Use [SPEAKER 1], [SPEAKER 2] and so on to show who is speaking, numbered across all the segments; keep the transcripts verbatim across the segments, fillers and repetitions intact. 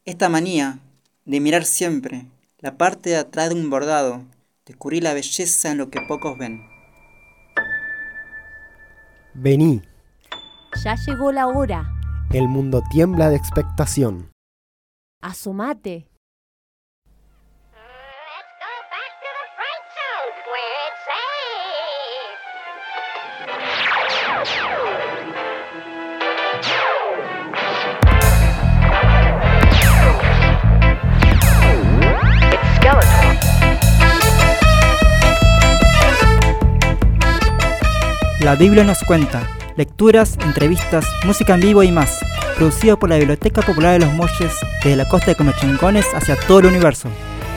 [SPEAKER 1] Esta manía de mirar siempre la parte de atrás de un bordado, descubrir la belleza en lo que pocos ven.
[SPEAKER 2] Vení,
[SPEAKER 3] Ya llegó la hora.
[SPEAKER 2] el mundo tiembla de expectación.
[SPEAKER 3] Asomate.
[SPEAKER 4] Let's go back to the fright zone where it's safe. It's Skeletor.
[SPEAKER 1] La Biblia nos cuenta. Lecturas, entrevistas, música en vivo y más. Producido por la Biblioteca Popular de los Molles desde la costa de Comechingones hacia todo el universo.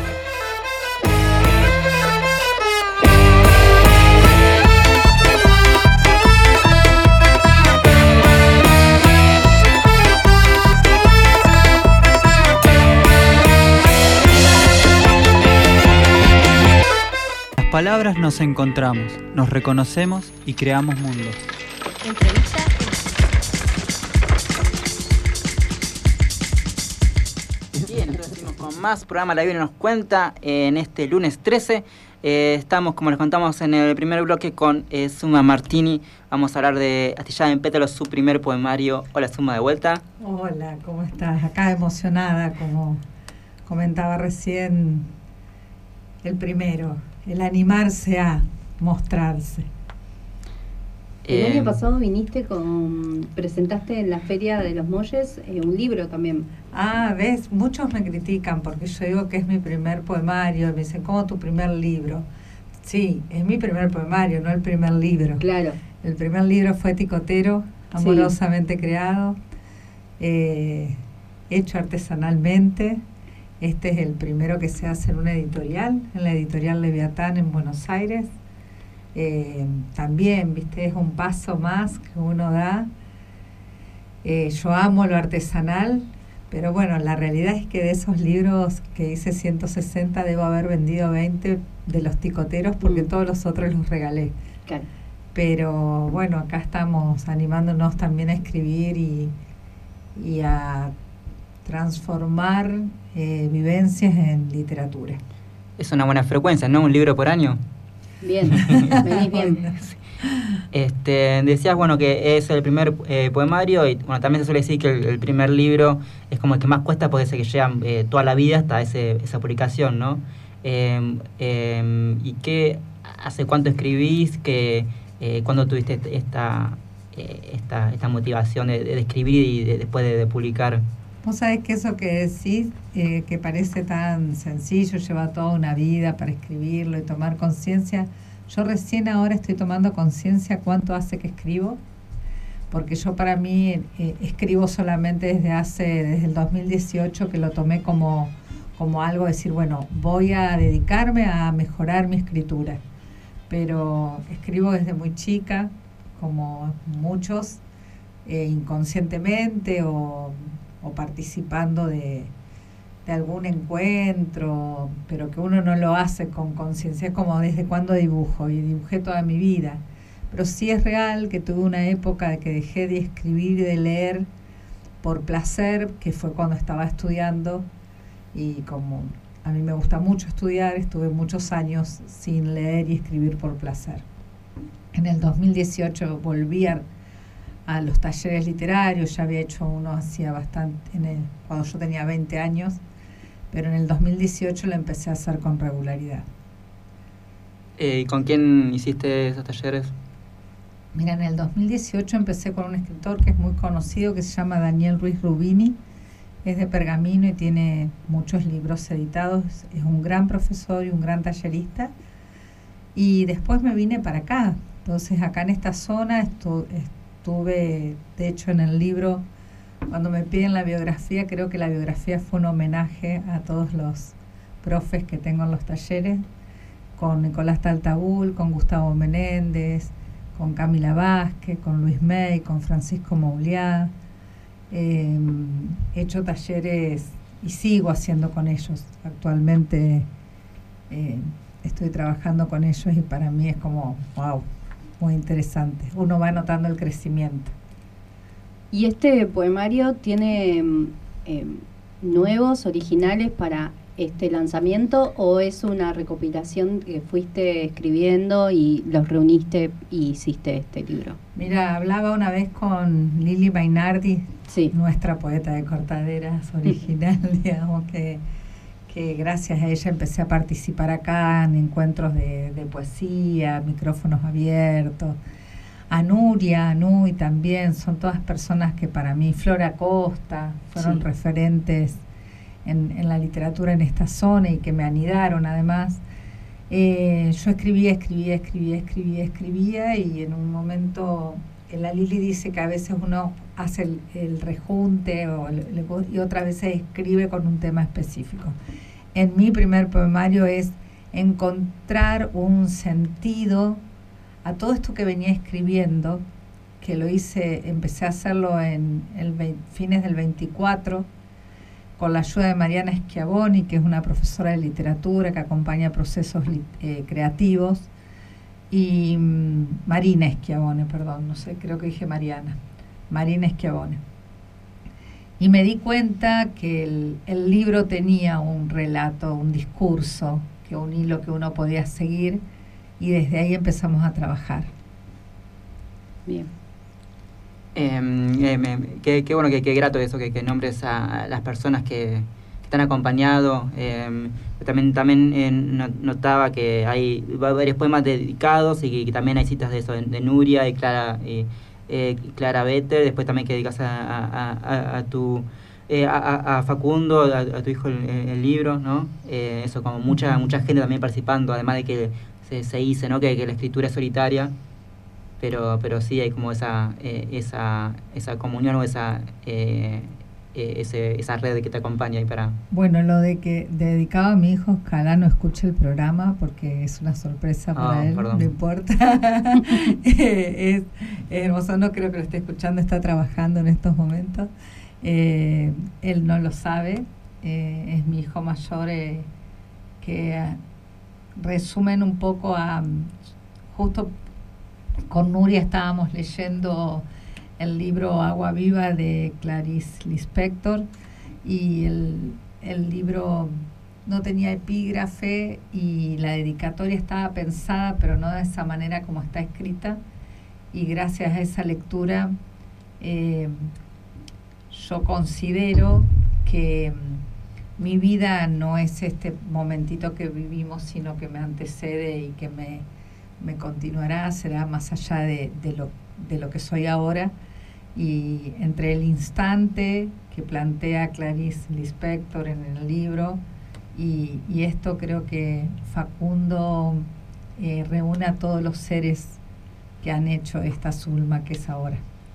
[SPEAKER 1] Las palabras nos encontramos, nos reconocemos y creamos mundos.
[SPEAKER 3] Entrevista.
[SPEAKER 1] Bien, nosotros seguimos con más programa La Biblia nos cuenta en este lunes trece. Eh, estamos, como les contamos en el primer bloque, con eh, Suma Martini. Vamos a hablar de Astillada en Pétalos, su primer poemario. Hola, Suma, de vuelta.
[SPEAKER 5] Hola, ¿cómo estás? Acá emocionada, como comentaba recién, el primero, el animarse a mostrarse.
[SPEAKER 6] El
[SPEAKER 1] Eh,
[SPEAKER 6] año pasado viniste con, presentaste en la Feria de los Molles eh, un libro también.
[SPEAKER 5] Ah, ves, muchos me critican porque yo digo que es mi primer poemario, me dicen, ¿cómo tu primer libro? Sí, es mi primer poemario, no el primer libro.
[SPEAKER 6] Claro.
[SPEAKER 5] El primer libro fue Ticotero, amorosamente creado, eh, hecho artesanalmente. Este es el primero que se hace en una editorial, en la editorial Leviatán en Buenos Aires. Eh, también, viste, es un paso más que uno da. Eh, yo amo lo artesanal, pero bueno, la realidad es que de esos libros que hice ciento sesenta debo haber vendido veinte de los ticoteros porque
[SPEAKER 6] Mm.
[SPEAKER 5] todos los otros los regalé.
[SPEAKER 6] Claro.
[SPEAKER 5] Pero bueno, acá estamos animándonos también a escribir y, y a transformar eh, vivencias en literatura.
[SPEAKER 1] es una buena frecuencia, ¿no? Un libro por año.
[SPEAKER 6] Bien, venís bien.
[SPEAKER 5] Bueno,
[SPEAKER 1] Este, decías, bueno, que es el primer eh, poemario y bueno, también se suele decir que el, el primer libro es como el que más cuesta porque es el que lleva eh, toda la vida hasta ese, esa publicación, ¿no? Eh, eh, ¿Y qué, hace cuánto escribís? Que, eh, ¿Cuándo tuviste esta, eh, esta, esta motivación de, de escribir y de, después de, de publicar?
[SPEAKER 5] vos sabés que eso que decís, eh, que parece tan sencillo, lleva toda una vida para escribirlo y tomar conciencia. Yo recién ahora estoy tomando conciencia cuánto hace que escribo, porque yo para mí eh, escribo solamente desde hace, desde el dos mil dieciocho, que lo tomé como, como algo, decir, bueno, voy a dedicarme a mejorar mi escritura. Pero escribo desde muy chica, como muchos, eh, inconscientemente o, o participando de, de algún encuentro, pero que uno no lo hace con conciencia. Es como desde cuando dibujo, y dibujé toda mi vida. Pero sí es real que tuve una época de que dejé de escribir y de leer por placer, que fue cuando estaba estudiando, y como a mí me gusta mucho estudiar, estuve muchos años sin leer y escribir por placer. En el dos mil dieciocho volví a, a los talleres literarios, ya había hecho uno hacía bastante, en el, cuando yo tenía veinte años, pero en el dos mil dieciocho lo empecé a hacer con regularidad.
[SPEAKER 1] Eh, ¿Y con quién hiciste esos talleres?
[SPEAKER 5] Mira, en el dos mil dieciocho empecé con un escritor que es muy conocido, que se llama Daniel Ruiz Rubini, es de Pergamino y tiene muchos libros editados, es un gran profesor y un gran tallerista. Y después me vine para acá, entonces acá en esta zona estu- estuve, de hecho en el libro, cuando me piden la biografía, creo que la biografía fue un homenaje a todos los profes que tengo en los talleres, con Nicolás Taltabul, con Gustavo Menéndez, con Camila Vázquez, con Luis May, con Francisco Mouliá. Eh, he hecho talleres y sigo haciendo con ellos. Actualmente eh, estoy trabajando con ellos y para mí es como, wow, muy interesante. Uno va notando el crecimiento.
[SPEAKER 6] Y este poemario tiene eh, nuevos, originales para este lanzamiento, o es una recopilación que fuiste escribiendo y los reuniste y hiciste este libro?
[SPEAKER 5] Mira, hablaba una vez con Lili Mainardi,
[SPEAKER 6] Sí.
[SPEAKER 5] nuestra poeta de cortaderas original, digamos, que, que gracias a ella empecé a participar acá en encuentros de, de poesía, micrófonos abiertos. A Nuria, a Nui también, son todas personas que para mí, Flora Costa, fueron
[SPEAKER 6] Sí.
[SPEAKER 5] referentes en, en la literatura en esta zona y que me anidaron además. Eh, yo escribía, escribía, escribía, escribía, escribía y en un momento, la Lili dice que a veces uno hace el, el rejunte o el, el, y otras veces escribe con un tema específico. En mi primer poemario es encontrar un sentido a todo esto que venía escribiendo, que lo hice, empecé a hacerlo en el veinte, fines del veinticuatro, con la ayuda de Mariana Schiavoni, que es una profesora de literatura que acompaña procesos eh, creativos, y um, Marina Schiavone, perdón, no sé, creo que dije Mariana, Marina Schiavone. Y me di cuenta que el, el libro tenía un relato, un discurso, que un hilo que uno podía seguir, y desde ahí empezamos a trabajar.
[SPEAKER 6] Bien.
[SPEAKER 1] Eh, eh, me- qué, qué bueno, qué, qué grato eso, que, que nombres a las personas que, que te han acompañado. Eh, también también eh, no- notaba que hay varios poemas dedicados y que, que también hay citas de eso, de, de Nuria y Clara y, eh, Clara Better, después también que dedicas a, a, a, a tu... eh, a, a- a Facundo, a, a tu hijo el, el libro, ¿no? Eh, eso, como mucha mucha gente también participando, además de que se, se dice, ¿no? Que, que la escritura es solitaria, pero pero sí hay como esa eh, esa esa comunión o esa eh, eh, ese, esa red que te acompaña ahí para...
[SPEAKER 5] Bueno, lo de que dedicado a mi hijo, ojalá no escuche el programa porque es una sorpresa para
[SPEAKER 1] Ah,
[SPEAKER 5] él,
[SPEAKER 1] perdón.
[SPEAKER 5] no importa. es, es hermoso, no creo que lo esté escuchando, está trabajando en estos momentos. Eh, él no lo sabe, eh, es mi hijo mayor, eh, que eh, resumen un poco a... Justo con Nuria estábamos leyendo el libro Agua Viva de Clarice Lispector y el, el libro no tenía epígrafe y la dedicatoria estaba pensada pero no de esa manera como está escrita, y gracias a esa lectura eh, yo considero que mm, mi vida no es este momentito que vivimos, sino que me antecede y que me, me continuará, será más allá de, de, lo, de lo que soy ahora. Y entre el instante que plantea Clarice Lispector en el libro y, y esto, creo que Facundo eh, reúne a todos los seres que han hecho esta Zulma que es ahora.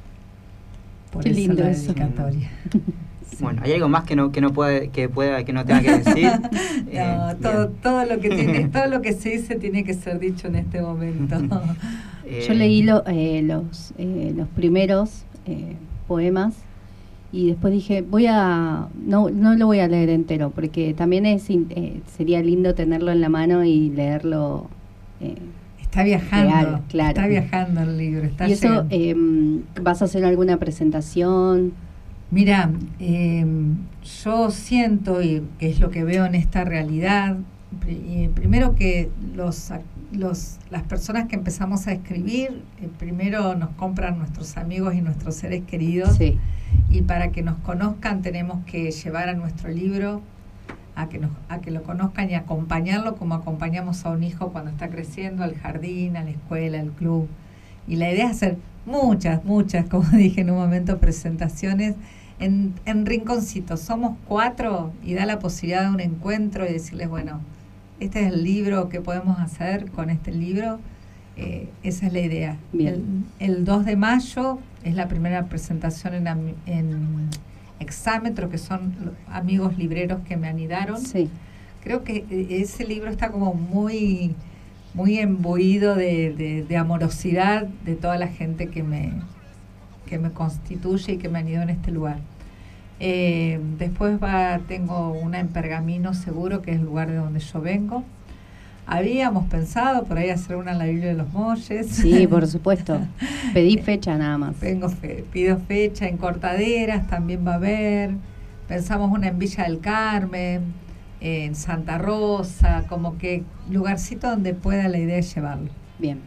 [SPEAKER 5] Por
[SPEAKER 6] Qué
[SPEAKER 5] eso
[SPEAKER 6] lindo
[SPEAKER 5] la
[SPEAKER 6] eso.
[SPEAKER 5] dedicatoria. Sí.
[SPEAKER 1] Bueno, ¿hay algo más que no que no puede que pueda que no tenga que decir? Eh,
[SPEAKER 5] No, todo,
[SPEAKER 1] bien.
[SPEAKER 5] todo lo que tiene, todo lo que se dice tiene que ser dicho en este momento.
[SPEAKER 1] Eh,
[SPEAKER 6] Yo leí lo- eh, los, eh, los primeros eh, poemas y después dije, voy a no no lo voy a leer entero porque también es in- eh, sería lindo tenerlo en la mano y leerlo. eh,
[SPEAKER 5] Está viajando,
[SPEAKER 6] Real, claro.
[SPEAKER 5] está viajando el libro, está
[SPEAKER 6] y eso,
[SPEAKER 5] llegando.
[SPEAKER 6] eh, ¿vas a hacer alguna presentación?
[SPEAKER 5] Mira, eh, yo siento, y que es lo que veo en esta realidad, pri- eh, primero que los, ac- los, las personas que empezamos a escribir, eh, primero nos compran nuestros amigos y nuestros seres queridos,
[SPEAKER 6] Sí,
[SPEAKER 5] y para que nos conozcan tenemos que llevar a nuestro libro a que, nos, a que lo conozcan y acompañarlo como acompañamos a un hijo cuando está creciendo, al jardín, a la escuela, al club. Y la idea es hacer muchas, muchas, como dije en un momento, presentaciones en, en rinconcitos. Somos cuatro y da la posibilidad de un encuentro y decirles, bueno, este es el libro, ¿qué podemos hacer con este libro? Eh, esa es la idea.
[SPEAKER 6] Bien.
[SPEAKER 5] El, el dos de mayo es la primera presentación en, Am- en Exámetro, que son los amigos libreros que me anidaron.
[SPEAKER 6] sí.
[SPEAKER 5] Creo que eh, ese libro está como muy, muy embuido de, de, de amorosidad de toda la gente que me, que me constituye y que me anidó en este lugar. Eh, después va, tengo una en Pergamino seguro, que es el lugar de donde yo vengo. Habíamos pensado por ahí hacer una en la Biblia de los Molles.
[SPEAKER 6] Sí, por supuesto. Pedí fecha nada más.
[SPEAKER 5] Tengo fe, pido fecha en Cortaderas, también va a haber. pensamos una en Villa del Carmen, en Santa Rosa, como que lugarcito donde pueda la idea de llevarlo.
[SPEAKER 6] Bien.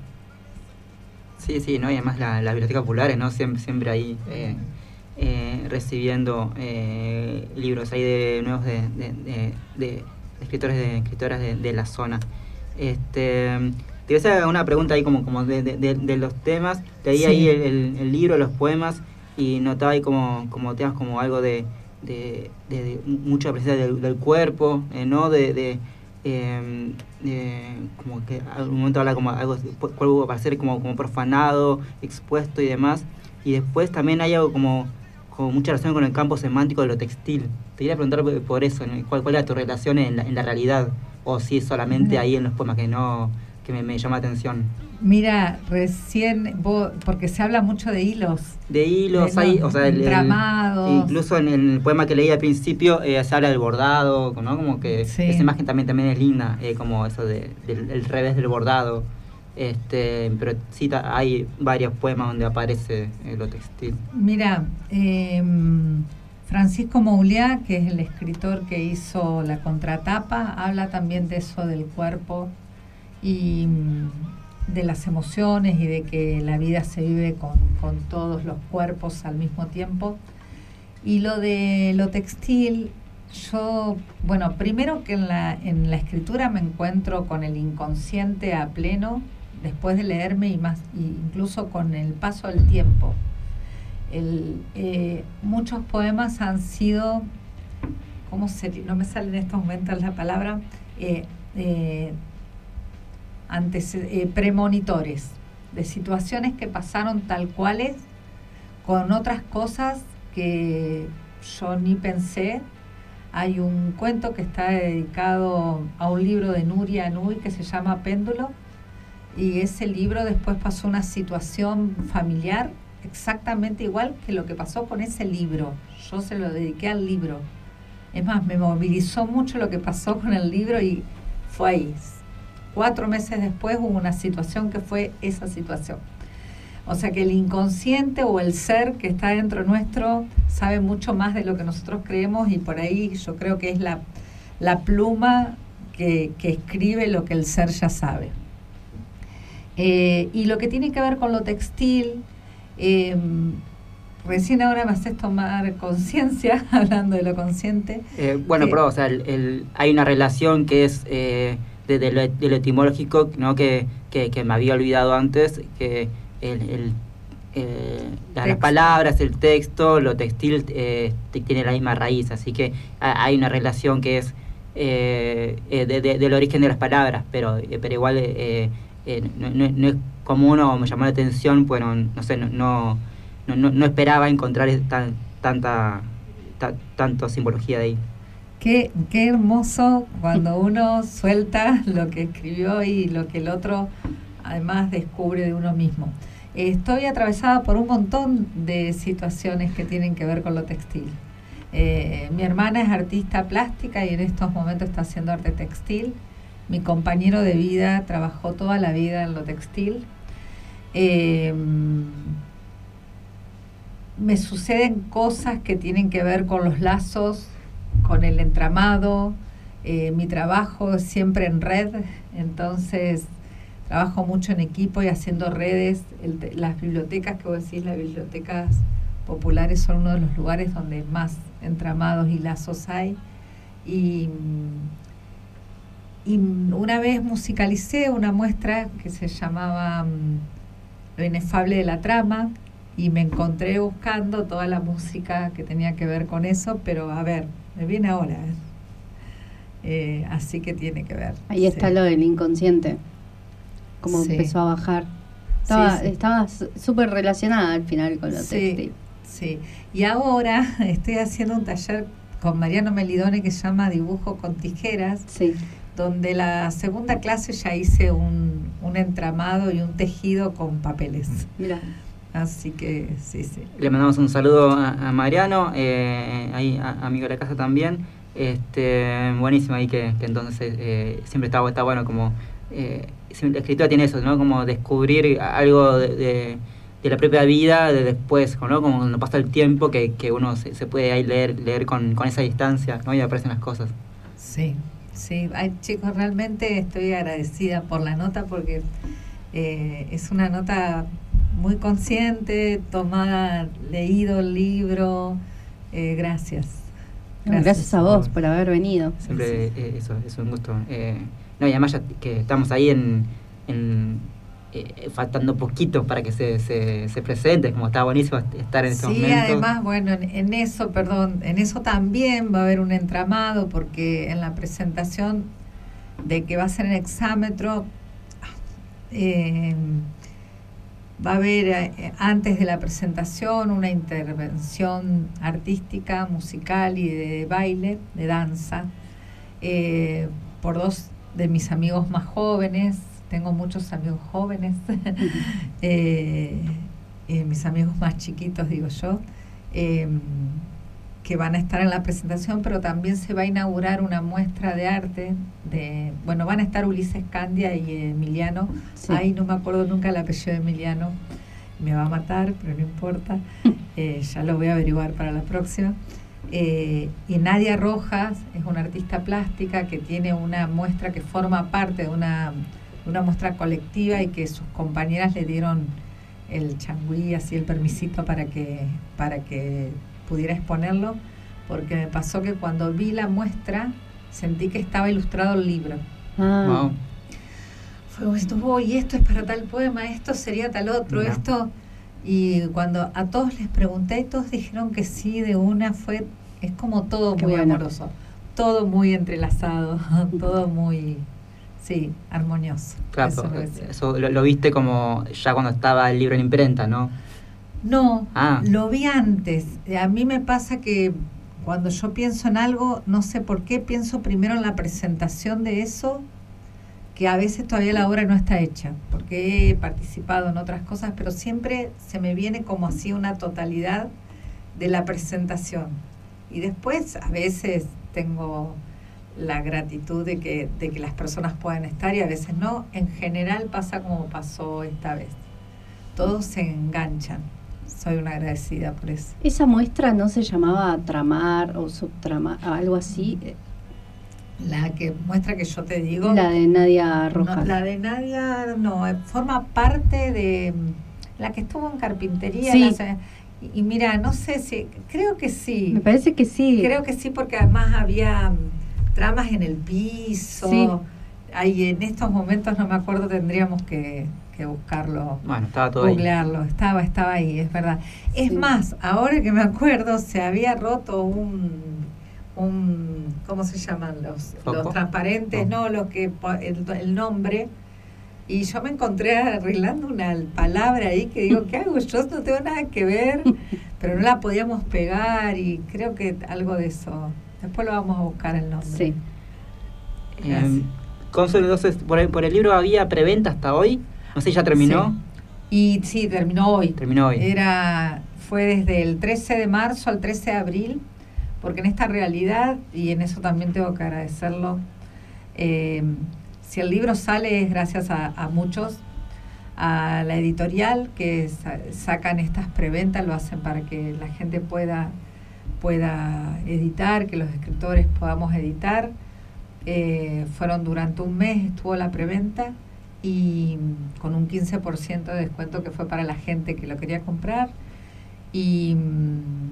[SPEAKER 1] Sí, sí, ¿no? Y además la, las bibliotecas populares, ¿no? Siempre, siempre ahí eh, eh, recibiendo eh, libros ahí de nuevos de, de, de, de escritores de escritoras de, de la zona. Este, te voy a hacer una pregunta ahí como, como de, de, de los temas. Leí sí. ahí el, el, el libro, los poemas, y notaba ahí como, como temas como algo de, de, de, de mucha presencia del, del cuerpo, eh, ¿no? De, de Eh, eh, como que al momento habla como algo cuerpo parecer como, como profanado, expuesto y demás, y después también hay algo como, como mucha relación con el campo semántico de lo textil. Te quería preguntar por eso, ¿no? ¿Cuál, cuál era tu relación en la, en la realidad? O si es solamente no. ahí en los poemas que no que me, me llama la atención.
[SPEAKER 5] Mira, recién, vos, porque se habla mucho de hilos.
[SPEAKER 1] De hilos, de hay, o sea, el,
[SPEAKER 5] entramados.
[SPEAKER 1] El, incluso en el poema que leí al principio eh, se habla del bordado, ¿no? Como que sí. esa imagen también, también es linda, eh, como eso de, del el revés del bordado. Este, pero sí, hay varios poemas donde aparece eh, lo textil.
[SPEAKER 5] Mira, eh, Francisco Mouliá, que es el escritor que hizo la contratapa, habla también de eso del cuerpo y de las emociones y de que la vida se vive con, con todos los cuerpos al mismo tiempo. Y lo de lo textil, yo, bueno, primero que en la, en la escritura me encuentro con el inconsciente a pleno, después de leerme y más, incluso con el paso del tiempo. El, eh, muchos poemas han sido, ¿cómo sería? No me sale en estos momentos la palabra, eh, eh, Antes, eh, premonitores de situaciones que pasaron tal cuales con otras cosas que yo ni pensé. Hay un cuento que está dedicado a un libro de Nuria Nui que se llama Péndulo, y ese libro después pasó una situación familiar exactamente igual que lo que pasó con ese libro. Yo se lo dediqué al libro. Es más, me movilizó mucho lo que pasó con el libro y fue ahí. Cuatro meses después hubo una situación que fue esa situación. O sea que el inconsciente o el ser que está dentro nuestro sabe mucho más de lo que nosotros creemos, y por ahí yo creo que es la, la pluma que, que escribe lo que el ser ya sabe. Eh, y lo que tiene que ver con lo textil, eh, recién ahora me haces tomar conciencia, hablando de lo consciente.
[SPEAKER 1] Eh, bueno, que, pero o sea, el, el, hay una relación que es... Eh, De, de, lo, de lo etimológico, ¿no? que, que, que me había olvidado antes, que el, el, eh, las palabras, el texto, lo textil eh, tiene la misma raíz, así que hay una relación que es eh, de, de, del origen de las palabras, pero, pero igual eh, eh, no, no, no es común, o me llamó la atención, bueno, no sé, no, no, no, no esperaba encontrar tan, tanta, ta, tanto simbología de ahí.
[SPEAKER 5] Qué, qué hermoso cuando uno suelta lo que escribió y lo que el otro además descubre de uno mismo. Estoy atravesada por un montón de situaciones que tienen que ver con lo textil. Eh, mi hermana es artista plástica y en estos momentos está haciendo arte textil. Mi compañero de vida trabajó toda la vida en lo textil. Eh, me suceden cosas que tienen que ver con los lazos, con el entramado. Eh, mi trabajo es siempre en red, entonces trabajo mucho en equipo y haciendo redes. El, las bibliotecas que vos decís, las bibliotecas populares, son uno de los lugares donde más entramados y lazos hay. Y, y una vez musicalicé una muestra que se llamaba um, Lo inefable de la trama, y me encontré buscando toda la música que tenía que ver con eso, pero a ver, me viene ahora, eh, así que tiene que ver.
[SPEAKER 6] Ahí está, sí. Lo del inconsciente, como sí. Empezó a bajar. Estaba sí, sí. Estaba súper relacionada al final con lo
[SPEAKER 5] sí,
[SPEAKER 6] textil.
[SPEAKER 5] Sí, y ahora estoy haciendo un taller con Mariano Melidone que se llama Dibujo con Tijeras,
[SPEAKER 6] sí.
[SPEAKER 5] Donde la segunda clase ya hice un, un entramado y un tejido con papeles.
[SPEAKER 6] Mira.
[SPEAKER 5] Así que sí, sí.
[SPEAKER 1] Le mandamos un saludo a, a Mariano, eh, ahí a, amigo de la casa también. Este, buenísimo ahí que, que entonces eh, siempre está, está bueno como eh, la escritura tiene eso, ¿no? Como descubrir algo de, de, de la propia vida de después, ¿no? Como cuando pasa el tiempo que, que uno se, se puede ahí leer, leer con, con esa distancia, ¿no? Y aparecen las cosas.
[SPEAKER 5] Sí, sí. Ay, chicos, realmente estoy agradecida por la nota porque eh, es una nota muy consciente, tomada, leído el libro. Eh, gracias.
[SPEAKER 6] Gracias. Gracias a vos por haber venido.
[SPEAKER 1] Siempre eh, eso, eso es un gusto. Eh, no, y además ya que estamos ahí en... en eh, faltando poquito para que se, se, se presente, como está buenísimo estar en este
[SPEAKER 5] sí,
[SPEAKER 1] momento. Sí,
[SPEAKER 5] además, bueno, en, en eso, perdón, en eso también va a haber un entramado, porque en la presentación de que va a ser en Exámetro, eh, va a haber eh, antes de la presentación una intervención artística, musical y de baile, de danza, eh, por dos de mis amigos más jóvenes. Tengo muchos amigos jóvenes, eh, eh, mis amigos más chiquitos, digo yo, eh, que van a estar en la presentación, pero también se va a inaugurar una muestra de arte. De, bueno, van a estar Ulises Candia y Emiliano. Sí. Ay, no me acuerdo nunca el apellido de Emiliano, me va a matar, pero no importa, eh, ya lo voy a averiguar para la próxima. Eh, y Nadia Rojas es una artista plástica que tiene una muestra que forma parte de una... una muestra colectiva y que sus compañeras le dieron el changüí, así el permisito para que para que pudiera exponerlo, porque me pasó que cuando vi la muestra sentí que estaba ilustrado el libro.
[SPEAKER 6] Ah.
[SPEAKER 1] Wow.
[SPEAKER 5] Fue esto, oh, y esto es para tal poema, esto sería tal otro, no. esto, y cuando a todos les pregunté, todos dijeron que sí de una. Fue, es como todo
[SPEAKER 6] Qué
[SPEAKER 5] muy
[SPEAKER 6] bueno.
[SPEAKER 5] amoroso, todo muy entrelazado, todo muy... Sí, armonioso.
[SPEAKER 1] Claro,
[SPEAKER 5] eso,
[SPEAKER 1] eso, eso lo, lo viste como ya cuando estaba el libro en imprenta, ¿no?
[SPEAKER 5] No,
[SPEAKER 1] ah.
[SPEAKER 5] lo vi antes. A mí me pasa que cuando yo pienso en algo, no sé por qué, pienso primero en la presentación de eso, que a veces todavía la obra no está hecha, porque he participado en otras cosas, pero siempre se me viene como así una totalidad de la presentación. Y después a veces tengo... la gratitud de que, de que las personas puedan estar y a veces no. En general pasa como pasó esta vez. Todos se enganchan. Soy una agradecida por eso.
[SPEAKER 6] ¿Esa muestra no se llamaba Tramar o Subtramar, algo así?
[SPEAKER 5] La que muestra que yo te digo...
[SPEAKER 6] La de Nadia Rojas.
[SPEAKER 5] No, la de Nadia, no, forma parte de... La que estuvo en carpintería.
[SPEAKER 6] Sí.
[SPEAKER 5] La, y, y mira, no sé si... Creo que sí.
[SPEAKER 6] Me parece que sí.
[SPEAKER 5] Creo que sí, porque además había... tramas en el piso.
[SPEAKER 6] Sí.
[SPEAKER 5] Ahí en estos momentos no me acuerdo, tendríamos que, que buscarlo.
[SPEAKER 1] Bueno, estaba todo
[SPEAKER 5] googlearlo. ahí. Estaba, estaba ahí, es verdad. Es
[SPEAKER 6] sí.
[SPEAKER 5] más, ahora que me acuerdo, se había roto un, un ¿cómo se llaman? Los, los transparentes, no, no los que el, el nombre. Y yo me encontré arreglando una palabra ahí que digo, ¿qué hago? Yo no tengo nada que ver, pero no la podíamos pegar y creo que algo de eso. Después lo vamos a buscar el nombre.
[SPEAKER 6] Sí.
[SPEAKER 1] Eh, Consuelo, entonces, por el, por el libro había preventa hasta hoy. No sé, ¿ya terminó?
[SPEAKER 5] Sí. Y sí, terminó hoy.
[SPEAKER 1] Terminó hoy.
[SPEAKER 5] Era, fue desde el trece de marzo al trece de abril, porque en esta realidad, y en eso también tengo que agradecerlo, eh, si el libro sale es gracias a, a muchos, a la editorial que sa- sacan estas preventas, lo hacen para que la gente pueda... pueda editar, que los escritores podamos editar. Eh, fueron durante un mes, estuvo la preventa y con un quince por ciento de descuento que fue para la gente que lo quería comprar. Y mm,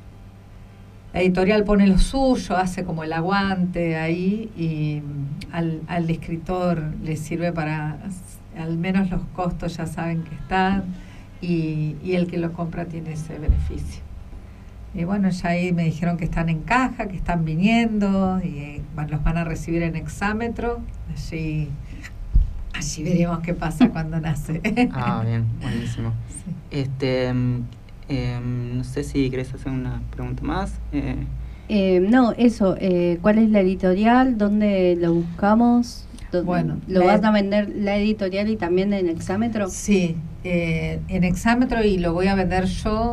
[SPEAKER 5] la editorial pone lo suyo, hace como el aguante ahí y mm, al, al escritor le sirve para, al menos los costos ya saben que están y, y el que lo compra tiene ese beneficio. Y bueno, ya ahí me dijeron que están en caja, que están viniendo y eh, bueno, los van a recibir en Exámetro. Allí, allí veremos qué pasa cuando nace.
[SPEAKER 1] Ah, bien, buenísimo.
[SPEAKER 5] Sí.
[SPEAKER 1] Este, eh, no sé si querés hacer una pregunta más. Eh,
[SPEAKER 6] Eh, no, eso, eh, ¿cuál es la editorial? ¿Dónde lo buscamos? ¿Dónde-
[SPEAKER 5] Bueno,
[SPEAKER 6] ¿Lo
[SPEAKER 5] la
[SPEAKER 6] vas
[SPEAKER 5] ed-
[SPEAKER 6] a vender la editorial y también en Exámetro?
[SPEAKER 5] Sí, eh, en Exámetro y lo voy a vender yo.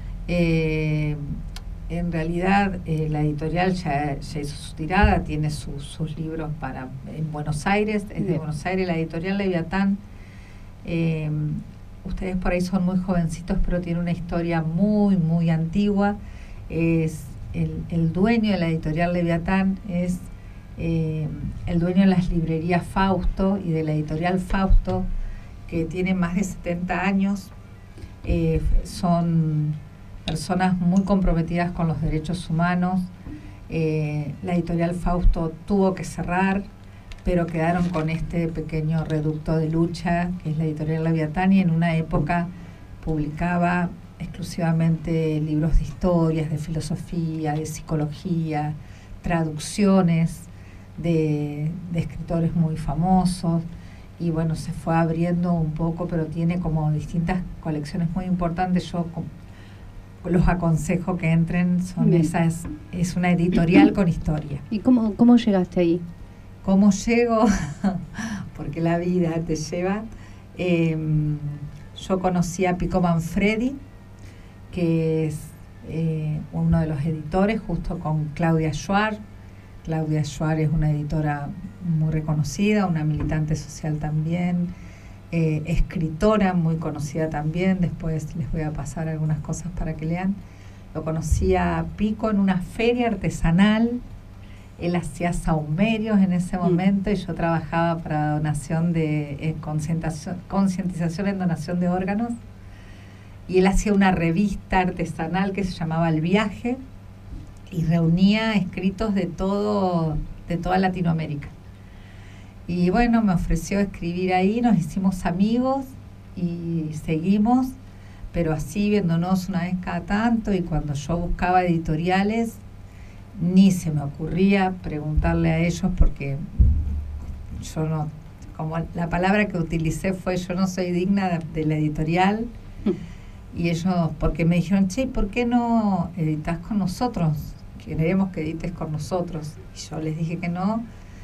[SPEAKER 5] Eh, en realidad eh, la editorial ya, ya hizo su tirada, tiene su- sus libros para en Buenos Aires, es de
[SPEAKER 6] Bien.
[SPEAKER 5] Buenos Aires, la editorial Leviatán. Eh, ustedes por ahí son muy jovencitos, pero tiene una historia muy, muy antigua. Es el, el dueño de la editorial Leviatán, es eh, el dueño de las librerías Fausto y de la editorial Fausto, que tiene más de setenta años. Eh, son personas muy comprometidas con los derechos humanos. Eh, la editorial Fausto tuvo que cerrar, pero quedaron con este pequeño reducto de lucha, que es la editorial Leviatán, y en una época publicaba exclusivamente libros de historias, de filosofía, de psicología, traducciones de, de escritores muy famosos, y bueno, se fue abriendo un poco, pero tiene como distintas colecciones muy importantes. Yo los aconsejo que entren, son
[SPEAKER 6] Bien.
[SPEAKER 5] esas, es una editorial con historia.
[SPEAKER 6] ¿Y cómo, cómo llegaste ahí?
[SPEAKER 5] ¿Cómo llego? Porque la vida te lleva. Eh, yo conocí a Pico Manfredi, que es eh, uno de los editores, justo con Claudia Schwar. Claudia Schwar es una editora muy reconocida, una militante social también, eh, escritora muy conocida también. Después les voy a pasar algunas cosas para que lean. Lo conocí a Pico en una feria artesanal. Él hacía sahumerios en ese momento, mm. y yo trabajaba para donación de eh, concientización, concientización en donación de órganos. Y él hacía una revista artesanal que se llamaba El Viaje y reunía escritos de todo, de toda Latinoamérica. Y bueno, me ofreció escribir ahí, nos hicimos amigos y seguimos, pero así viéndonos una vez cada tanto, y cuando yo buscaba editoriales, ni se me ocurría preguntarle a ellos, porque yo no, como la palabra que utilicé fue, yo no soy digna de, de la editorial, y ellos, porque me dijeron, che, ¿por qué no editas con nosotros? Queremos que edites con nosotros. Y yo les dije que no,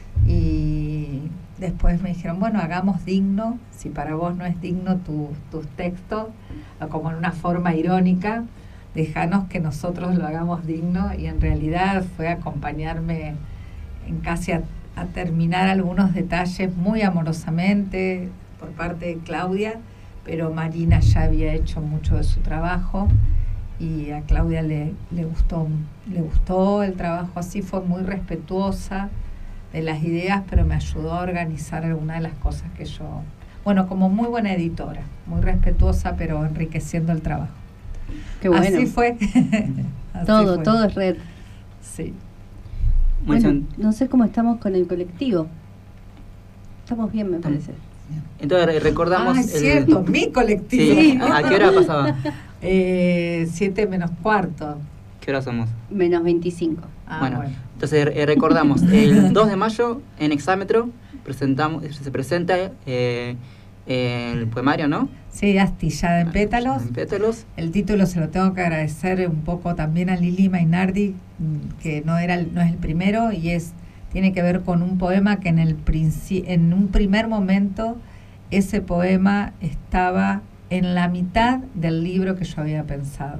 [SPEAKER 5] y después me dijeron, bueno, hagamos digno, si para vos no es digno tu, tus textos, como en una forma irónica, déjanos que nosotros lo hagamos digno. Y en realidad fue acompañarme en casi a, a terminar algunos detalles muy amorosamente por parte de Claudia, pero Marina ya había hecho mucho de su trabajo y a Claudia le, le gustó, le gustó el trabajo así, fue muy respetuosa de las ideas, pero me ayudó a organizar algunas de las cosas que yo, bueno, como muy buena editora, muy respetuosa, pero enriqueciendo el trabajo.
[SPEAKER 6] Qué bueno.
[SPEAKER 5] Así fue. Así
[SPEAKER 6] todo,
[SPEAKER 5] fue.
[SPEAKER 6] todo es red.
[SPEAKER 5] Sí.
[SPEAKER 6] Bueno, no sé cómo estamos con el colectivo. Estamos bien, me parece.
[SPEAKER 1] Entonces recordamos...
[SPEAKER 5] Ah, es
[SPEAKER 1] el...
[SPEAKER 5] cierto, mi colectivo.
[SPEAKER 1] Sí. ¿A qué hora pasaba?
[SPEAKER 5] Eh, siete menos cuarto.
[SPEAKER 1] ¿Qué hora somos?
[SPEAKER 6] Menos veinticinco.
[SPEAKER 5] Ah,
[SPEAKER 1] bueno,
[SPEAKER 5] bueno.
[SPEAKER 1] entonces eh, recordamos, el dos de mayo en Exámetro presentamos, se presenta eh, el poemario, ¿no?
[SPEAKER 5] Sí, Astillada en pétalos.
[SPEAKER 1] En pétalos.
[SPEAKER 5] El título se lo tengo que agradecer un poco también a Lili Mainardi, que no era el, no es el primero, y es tiene que ver con un poema que en el princi- en un primer momento ese poema estaba en la mitad del libro que yo había pensado.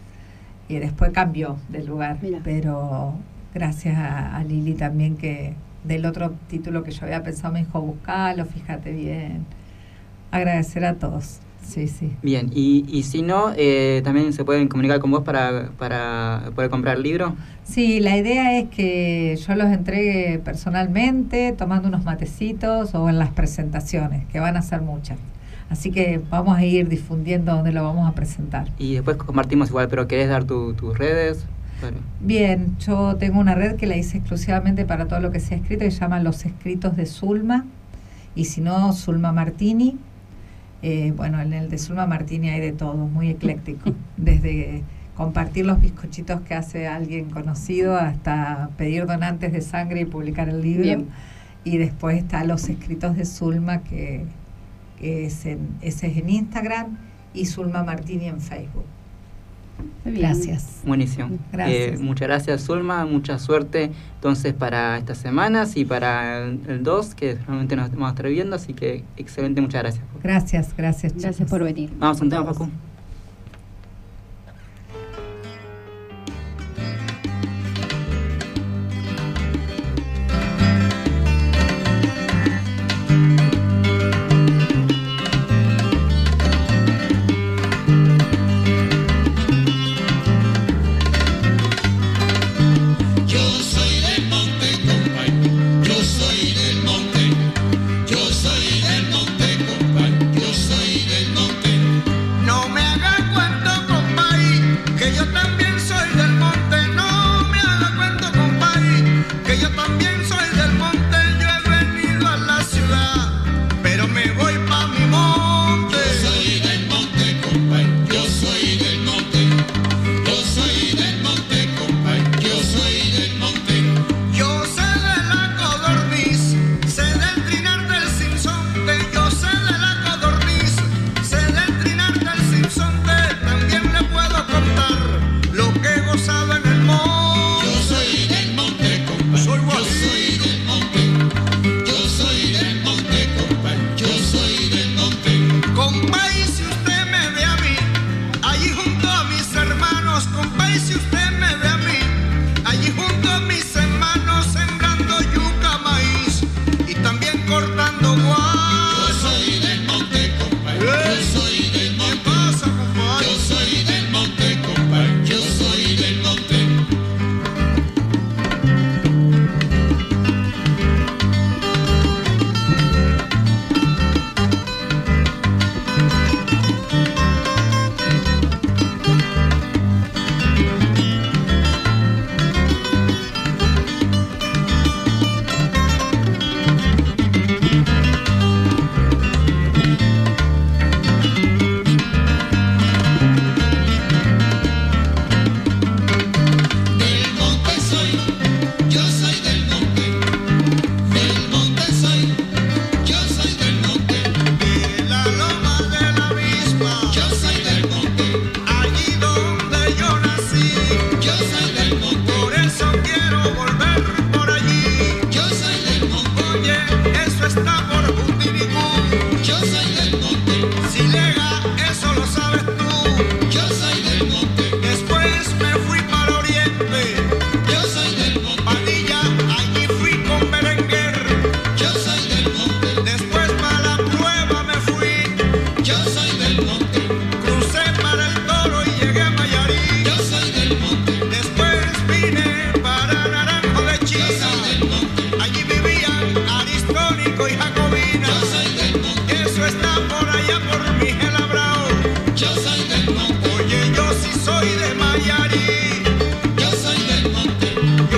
[SPEAKER 5] Y después cambió de lugar. Mira. Pero gracias a, a Lili también, que del otro título que yo había pensado me dijo, buscalo, fíjate bien. Agradecer a todos. Sí, sí.
[SPEAKER 1] Bien, y, y si no, eh, también se pueden comunicar con vos para, para poder comprar el libro.
[SPEAKER 5] Sí, la idea es que yo los entregue personalmente, tomando unos matecitos o en las presentaciones, que van a ser muchas. Así que vamos a ir difundiendo dónde lo vamos a presentar.
[SPEAKER 1] Y después compartimos igual, pero ¿querés dar tu, tus redes? Bueno.
[SPEAKER 5] Bien, yo tengo una red que la hice exclusivamente para todo lo que se ha escrito, que se llama Los Escritos de Zulma, y si no, Zulma Martini. Eh, bueno, en el de Zulma Martini hay de todo, muy ecléctico, desde compartir los bizcochitos que hace alguien conocido hasta pedir donantes de sangre y publicar el libro. Bien. Y después está Los Escritos de Zulma, que, que es en, ese es en Instagram, y Zulma Martini en Facebook. Gracias.
[SPEAKER 1] Buenísimo.
[SPEAKER 5] Gracias.
[SPEAKER 1] Eh, muchas gracias, Zulma. Mucha suerte entonces para estas semanas y para el, el dos, que realmente nos vamos a estar viendo. Así que excelente, muchas gracias.
[SPEAKER 5] Gracias, gracias.
[SPEAKER 6] Gracias
[SPEAKER 5] chicos.
[SPEAKER 6] por venir.
[SPEAKER 1] Vamos a un tema, Facu.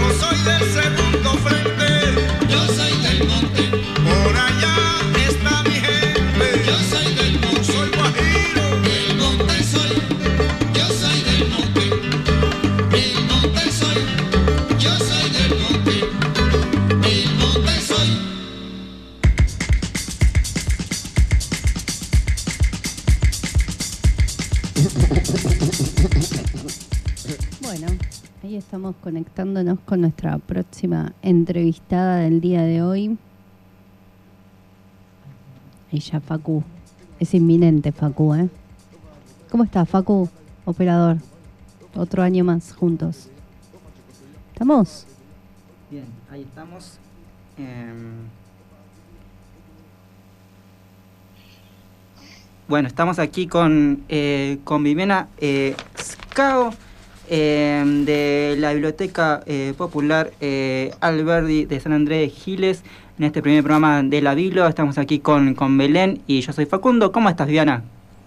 [SPEAKER 7] soy del segundo frente. Yo soy del monte. Por allá está mi gente. Yo soy del monte. Soy guajiro. Del monte soy. Yo soy del monte. Del monte soy. Yo soy del monte. Del monte soy.
[SPEAKER 6] Bueno, ahí estamos conectándonos con nuestra próxima entrevistada del día de hoy. Ella, Facu. Es inminente, Facu, ¿eh? ¿Cómo estás, Facu? Operador. Otro año más juntos. ¿Estamos?
[SPEAKER 1] Bien, ahí estamos. Em, Bueno, estamos aquí con, eh, con Viviana eh, Scao, eh, de la Biblioteca eh, Popular eh, Alberdi de San Andrés de Giles, en este primer programa de la Biblia. Estamos aquí con, con Belén y yo soy Facundo. ¿Cómo estás, Viviana?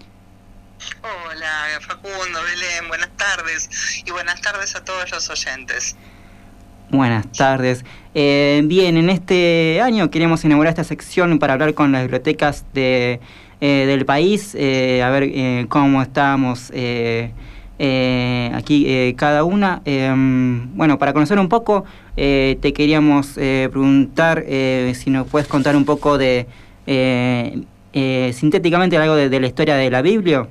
[SPEAKER 8] Hola, Facundo, Belén, buenas tardes y buenas tardes a todos los oyentes.
[SPEAKER 1] Buenas tardes. Eh, bien, en este año queremos inaugurar esta sección para hablar con las bibliotecas de, eh, del país, eh, a ver eh, cómo estamos eh, eh, aquí eh, cada una. Eh, bueno, para conocer un poco, eh, te queríamos eh, preguntar eh, si nos puedes contar un poco de, eh, eh, sintéticamente, algo de, de la historia de la Biblia.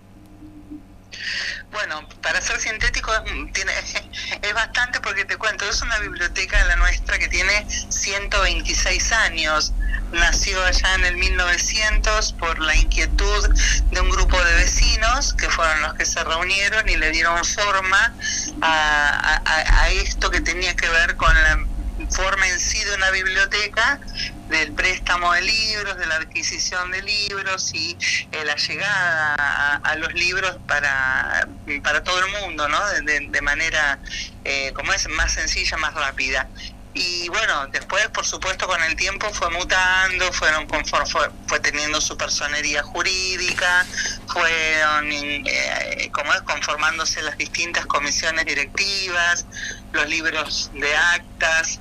[SPEAKER 8] Bueno, para ser sintético tiene, es bastante porque te cuento, es una biblioteca la nuestra que tiene ciento veintiséis años. Nació allá en el mil novecientos por la inquietud de un grupo de vecinos que fueron los que se reunieron y le dieron forma a, a, a esto que tenía que ver con la forma en sí de una biblioteca, del préstamo de libros, de la adquisición de libros y eh, la llegada a, a los libros para, para todo el mundo, ¿no? De, de, de manera, eh, como es, más sencilla, más rápida. Y bueno, después, por supuesto, con el tiempo fue mutando, fueron conform, fue, fue teniendo su personería jurídica, fueron eh, como es, conformándose las distintas comisiones directivas, los libros de actas.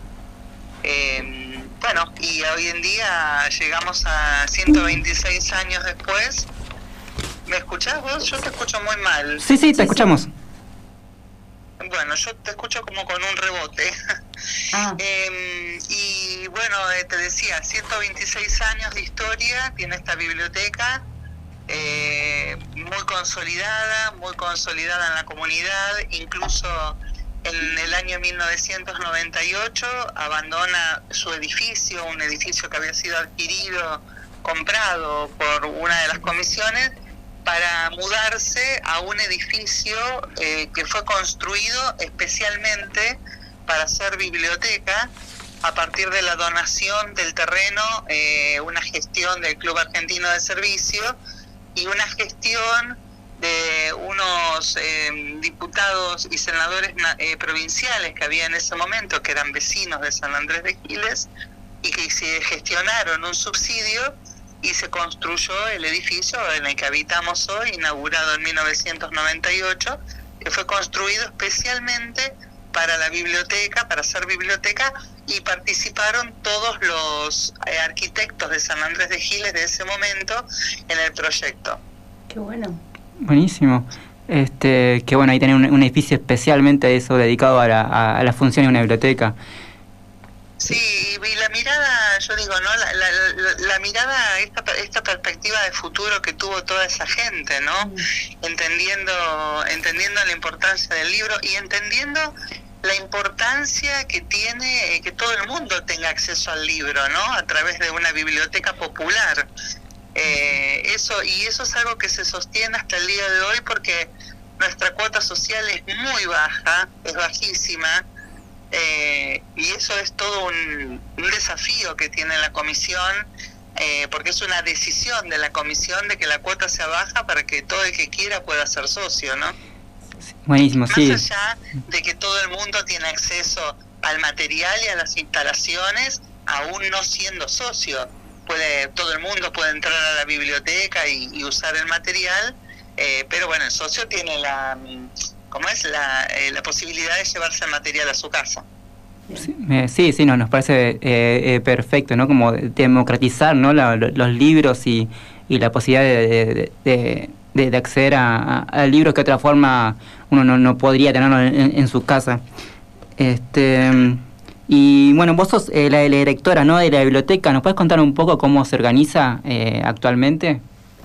[SPEAKER 8] Eh, bueno, y hoy en día llegamos a ciento veintiséis años después. ¿Me escuchás vos? Yo te escucho muy mal.
[SPEAKER 1] Sí, sí, te escuchamos.
[SPEAKER 8] Bueno, yo te escucho como con un rebote.
[SPEAKER 6] Ah.
[SPEAKER 8] eh, y bueno, eh, te decía, ciento veintiséis años de historia tiene esta biblioteca, eh, muy consolidada, muy consolidada en la comunidad. Incluso en el año mil novecientos noventa y ocho abandona su edificio, un edificio que había sido adquirido, comprado por una de las comisiones, para mudarse a un edificio eh, que fue construido especialmente para ser biblioteca a partir de la donación del terreno, eh, una gestión del Club Argentino de Servicio y una gestión de unos eh, diputados y senadores eh, provinciales que había en ese momento, que eran vecinos de San Andrés de Giles, y que se gestionaron un subsidio y se construyó el edificio en el que habitamos hoy, inaugurado en mil novecientos noventa y ocho, que fue construido especialmente para la biblioteca, para ser biblioteca, y participaron todos los eh, arquitectos de San Andrés de Giles de ese momento en el proyecto.
[SPEAKER 6] Qué bueno.
[SPEAKER 1] Buenísimo. Este, que bueno, ahí tienen un, un edificio especialmente a eso, dedicado a la, a, a la función de una biblioteca.
[SPEAKER 8] Sí, y la mirada, yo digo, ¿no? La, la, la, la mirada, esta, esta perspectiva de futuro que tuvo toda esa gente, ¿no? Mm. Entendiendo, entendiendo la importancia del libro y entendiendo la importancia que tiene que todo el mundo tenga acceso al libro, ¿no? A través de una biblioteca popular. Eh, eso y eso es algo que se sostiene hasta el día de hoy porque nuestra cuota social es muy baja, es bajísima. Eh, y eso es todo un, un desafío que tiene la comisión, eh, porque es una decisión de la comisión de que la cuota sea baja para que todo el que quiera pueda ser socio, ¿no?
[SPEAKER 1] Buenísimo,
[SPEAKER 8] más
[SPEAKER 1] sí.
[SPEAKER 8] Más allá de que todo el mundo tiene acceso al material y a las instalaciones, aún no siendo socio, puede todo el mundo puede entrar a la biblioteca y, y usar el material, eh, pero bueno, el socio tiene la... ¿Cómo es? La, eh, la posibilidad de llevarse el material a su casa.
[SPEAKER 1] Sí, me- sí, sí, no, nos parece eh, eh, perfecto, ¿no? Como democratizar, ¿no? La- lo- los libros y, y la posibilidad de, de, de, de- de acceder a, a, a libros que de otra forma uno no, no podría tenerlo en, en su casa. Este, y bueno, vos sos eh, la, la directora, ¿no? De la biblioteca. ¿Nos puedes contar un poco cómo se organiza eh, actualmente?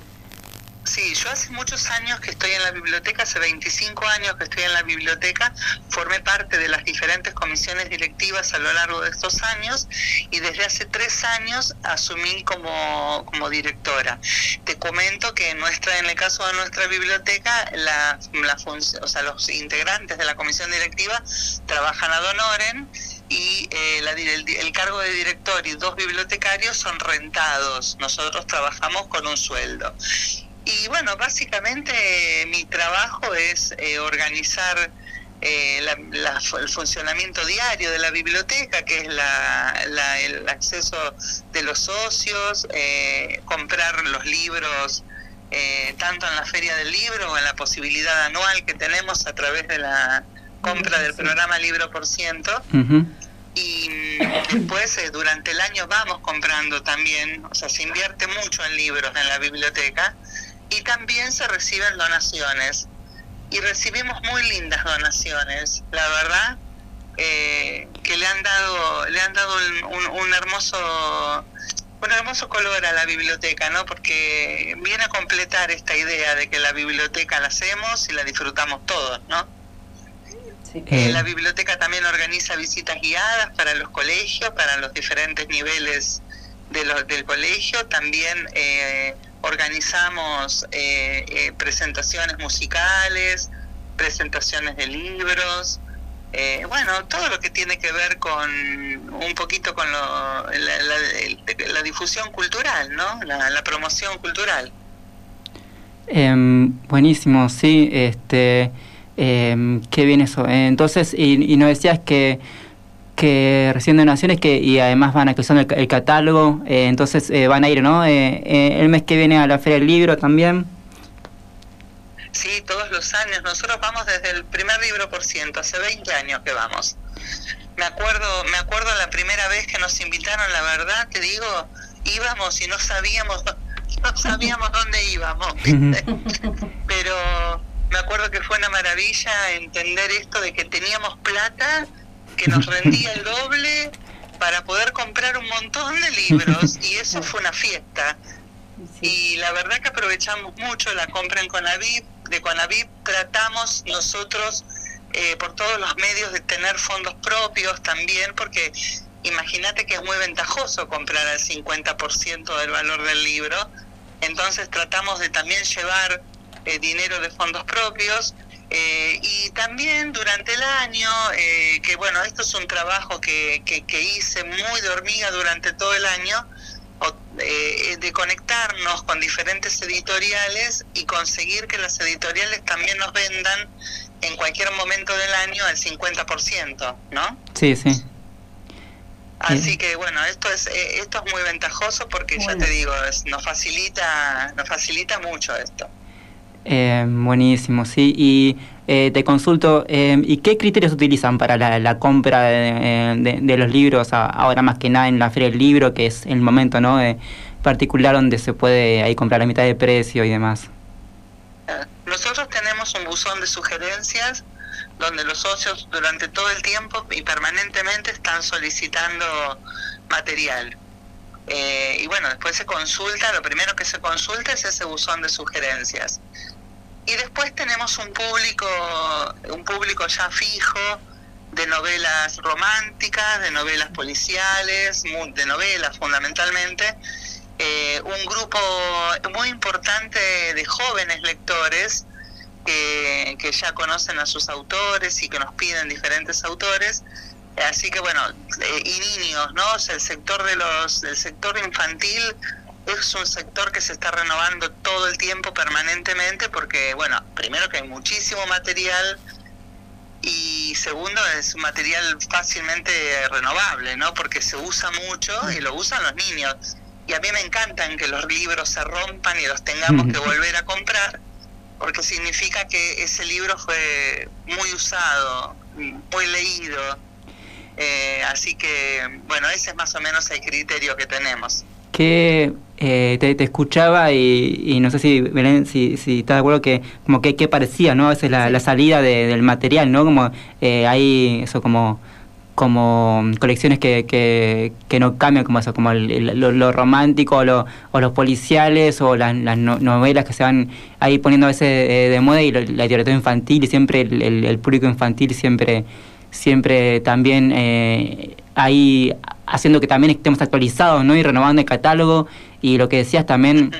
[SPEAKER 8] Sí, yo hace muchos años que estoy en la biblioteca, hace veinticinco años que estoy en la biblioteca, formé parte de las diferentes comisiones directivas a lo largo de estos años y desde hace tres años asumí como, como directora. Te comento que en, nuestra, en el caso de nuestra biblioteca, la, la func- o sea, los integrantes de la comisión directiva trabajan ad honorem y eh, la, el, el cargo de director y dos bibliotecarios son rentados. Nosotros trabajamos con un sueldo. Y bueno, básicamente eh, mi trabajo es eh, organizar eh, la, la, el funcionamiento diario de la biblioteca, que es la, la, el acceso de los socios, eh, comprar los libros eh, tanto en la Feria del Libro o en la posibilidad anual que tenemos a través de la compra del programa Libro por Ciento.
[SPEAKER 1] Uh-huh.
[SPEAKER 8] Y después eh, durante el año vamos comprando también, o sea, se invierte mucho en libros en la biblioteca. Y también se reciben donaciones. Y recibimos muy lindas donaciones, la verdad, eh, que le han dado, le han dado un, un, un hermoso, un hermoso color a la biblioteca, ¿no? Porque viene a completar esta idea de que la biblioteca la hacemos y la disfrutamos todos, ¿no?
[SPEAKER 6] Sí.
[SPEAKER 8] Eh,
[SPEAKER 1] Eh,
[SPEAKER 8] la biblioteca también organiza visitas guiadas para los colegios, para los diferentes niveles de los, del colegio. También eh, organizamos eh, eh, presentaciones musicales, presentaciones de libros, eh, bueno, todo lo que tiene que ver con un poquito con lo, la, la, el- la difusión cultural, ¿no? La, la promoción cultural.
[SPEAKER 1] Em, buenísimo, sí, este, em, qué bien eso. Eh, entonces, y, y nos decías que, que reciben donaciones que, y además van actualizando el, el catálogo, eh, entonces eh, van a ir, ¿no? Eh, eh, el mes que viene a la Feria del Libro también.
[SPEAKER 8] Sí, todos los años. Nosotros vamos desde el primer Libro por Ciento, hace veinte años que vamos. Me acuerdo, me acuerdo la primera vez que nos invitaron, la verdad, te digo, íbamos y no sabíamos, no sabíamos dónde íbamos, ¿viste? Pero me acuerdo que fue una maravilla entender esto de que teníamos plata, que nos rendía el doble para poder comprar un montón de libros, y eso fue una fiesta. Y la verdad que aprovechamos mucho la compra en Conavip. De Conavip tratamos nosotros eh, por todos los medios de tener fondos propios también, porque imagínate que es muy ventajoso comprar al cincuenta por ciento del valor del libro. Entonces tratamos de también llevar eh, dinero de fondos propios. Eh, y también durante el año, eh, que bueno, esto es un trabajo que, que, que hice muy de hormiga durante todo el año, o, eh, de conectarnos con diferentes editoriales y conseguir que las editoriales también nos vendan en cualquier momento del año el cincuenta por ciento, ¿no?
[SPEAKER 1] Sí, sí.
[SPEAKER 8] Así que bueno, esto es eh, esto es muy ventajoso porque
[SPEAKER 6] Bueno.
[SPEAKER 8] ya te digo, es, nos facilita nos facilita mucho esto.
[SPEAKER 1] Eh, buenísimo, sí. Y eh, te consulto, eh, ¿y qué criterios utilizan para la, la compra de, de, de los libros a- ahora más que nada en la Feria del Libro, que es el momento, ¿no? de particular donde se puede ahí comprar a mitad de precio y demás?
[SPEAKER 8] Eh, Nosotros tenemos un buzón de sugerencias donde los socios durante todo el tiempo y permanentemente están solicitando material. Eh, y bueno, después se consulta, lo primero que se consulta es ese buzón de sugerencias. Y después tenemos un público, un público ya fijo de novelas románticas, de novelas policiales, mu- de novelas fundamentalmente. Eh, un grupo muy importante de jóvenes lectores que, que ya conocen a sus autores y que nos piden diferentes autores. Así que bueno, eh, y niños, ¿no? O sea, el sector de los, el sector infantil es un sector que se está renovando todo el tiempo, permanentemente, porque bueno, primero que hay muchísimo material y segundo es un material fácilmente renovable, ¿no? Porque se usa mucho y lo usan los niños. Y a mí me encantan que los libros se rompan y los tengamos que volver a comprar, porque significa que ese libro fue muy usado, muy leído. Eh, así que, bueno, ese es más o menos el criterio que tenemos.
[SPEAKER 1] Que eh, te, te escuchaba y, y no sé si Belén, si, si estás de acuerdo que como que, que parecía, ¿no? A veces la, la salida de, del material, ¿no? Como eh, hay eso como como colecciones que, que, que no cambian, como eso, como el, el, lo, lo romántico lo, o los policiales o las, las no, novelas que se van ahí poniendo a veces eh, de moda, y lo, la literatura infantil, y siempre el, el, el público infantil siempre siempre también eh, ahí haciendo que también estemos actualizados, ¿no? Y renovando el catálogo. Y lo que decías también,